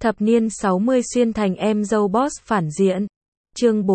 Thập niên 60 xuyên thành em dâu boss phản diện. Chương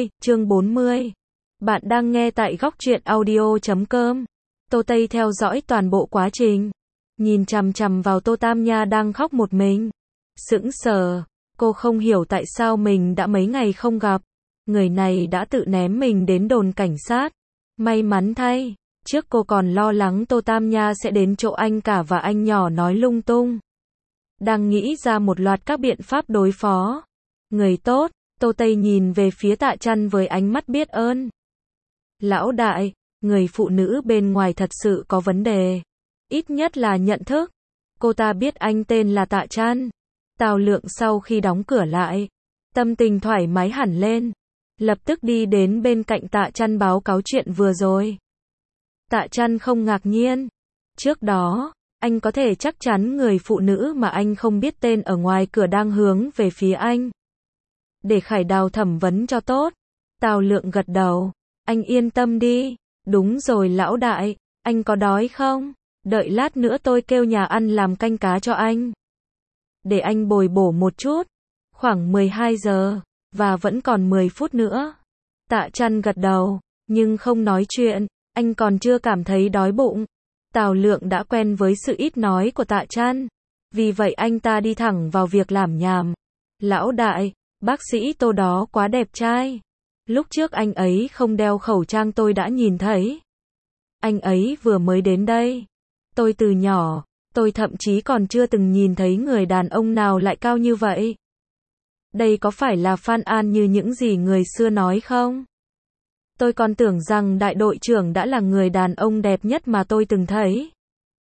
40. Bạn đang nghe tại góc truyện audio.com. Tô Tây theo dõi toàn bộ quá trình, nhìn chằm chằm vào Tô Tam Nha đang khóc một mình. Sững sờ, cô không hiểu tại sao mình đã mấy ngày không gặp. Người này đã tự ném mình đến đồn cảnh sát. May mắn thay, trước cô còn lo lắng Tô Tam Nha sẽ đến chỗ anh cả và anh nhỏ nói lung tung. Đang nghĩ ra một loạt các biện pháp đối phó. Người tốt, Tô Tây nhìn về phía Tạ Chăn với ánh mắt biết ơn. Lão đại, người phụ nữ bên ngoài thật sự có vấn đề. Ít nhất là nhận thức. Cô ta biết anh tên là Tạ Chăn. Tào Lượng sau khi đóng cửa lại, tâm tình thoải mái hẳn lên. Lập tức đi đến bên cạnh Tạ Chăn báo cáo chuyện vừa rồi. Tạ Chăn không ngạc nhiên. Trước đó, anh có thể chắc chắn người phụ nữ mà anh không biết tên ở ngoài cửa đang hướng về phía anh. Để Khải Đào thẩm vấn cho tốt. Tào Lượng gật đầu. Anh yên tâm đi. Đúng rồi lão đại, anh có đói không? Đợi lát nữa tôi kêu nhà ăn làm canh cá cho anh. Để anh bồi bổ một chút. Khoảng 12 giờ, và vẫn còn 10 phút nữa. Tạ Chăn gật đầu, nhưng không nói chuyện, anh còn chưa cảm thấy đói bụng. Tào Lượng đã quen với sự ít nói của Tạ Chăn. Vì vậy anh ta đi thẳng vào việc làm nhảm. Lão đại, bác sĩ Tô đó quá đẹp trai. Lúc trước anh ấy không đeo khẩu trang tôi đã nhìn thấy. Anh ấy vừa mới đến đây. Tôi từ nhỏ, tôi thậm chí còn chưa từng nhìn thấy người đàn ông nào lại cao như vậy. Đây có phải là Phan An như những gì người xưa nói không? Tôi còn tưởng rằng đại đội trưởng đã là người đàn ông đẹp nhất mà tôi từng thấy.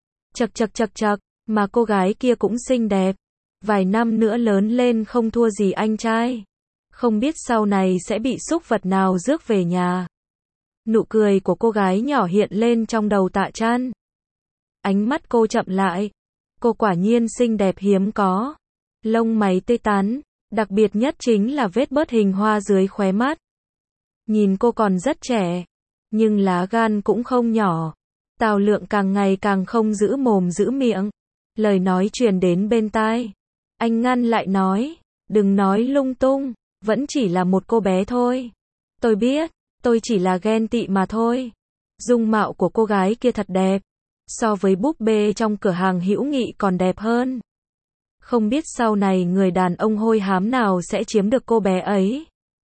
Chậc, mà cô gái kia cũng xinh đẹp. Vài năm nữa lớn lên không thua gì anh trai. Không biết sau này sẽ bị súc vật nào rước về nhà. Nụ cười của cô gái nhỏ hiện lên trong đầu Tạ Chăn. Ánh mắt cô chậm lại. Cô quả nhiên xinh đẹp hiếm có. Lông mày tươi tắn, đặc biệt nhất chính là vết bớt hình hoa dưới khóe mắt. Nhìn cô còn rất trẻ, nhưng lá gan cũng không nhỏ. Tào Lượng càng ngày càng không giữ mồm giữ miệng. Lời nói truyền đến bên tai. Anh ngăn lại nói, đừng nói lung tung, vẫn chỉ là một cô bé thôi. Tôi biết, tôi chỉ là ghen tị mà thôi. Dung mạo của cô gái kia thật đẹp. So với búp bê trong cửa hàng hữu nghị còn đẹp hơn. Không biết sau này người đàn ông hôi hám nào sẽ chiếm được cô bé ấy.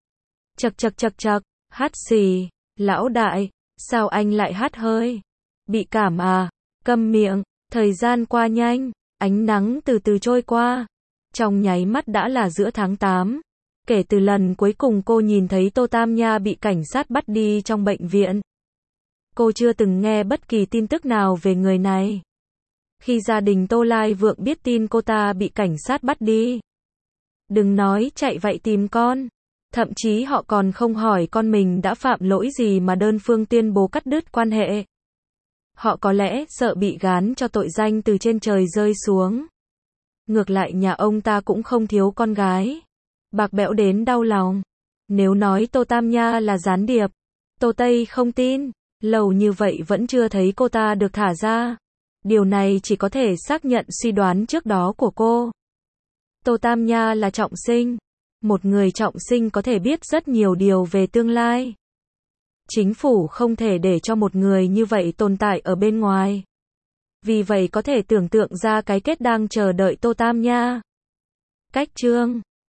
Chậc, hắt xì. Lão đại, sao anh lại hắt hơi? Bị cảm à? Câm miệng. Thời gian qua nhanh, ánh nắng từ từ trôi qua. Trong nháy mắt đã là giữa tháng 8. Kể từ lần cuối cùng cô nhìn thấy Tô Tam Nha bị cảnh sát bắt đi trong bệnh viện. Cô chưa từng nghe bất kỳ tin tức nào về người này. Khi gia đình Tô Lai Vượng biết tin cô ta bị cảnh sát bắt đi, đừng nói chạy vậy tìm con. Thậm chí họ còn không hỏi con mình đã phạm lỗi gì mà đơn phương tuyên bố cắt đứt quan hệ. Họ có lẽ sợ bị gán cho tội danh từ trên trời rơi xuống. Ngược lại nhà ông ta cũng không thiếu con gái. Bạc bẽo đến đau lòng. Nếu nói Tô Tam Nha là gián điệp, Tô Tây không tin. Lâu như vậy vẫn chưa thấy cô ta được thả ra. Điều này chỉ có thể xác nhận suy đoán trước đó của cô. Tô Tam Nha là trọng sinh. Một người trọng sinh có thể biết rất nhiều điều về tương lai. Chính phủ không thể để cho một người như vậy tồn tại ở bên ngoài. Vì vậy có thể tưởng tượng ra cái kết đang chờ đợi Tô Tam Nha. Cách chương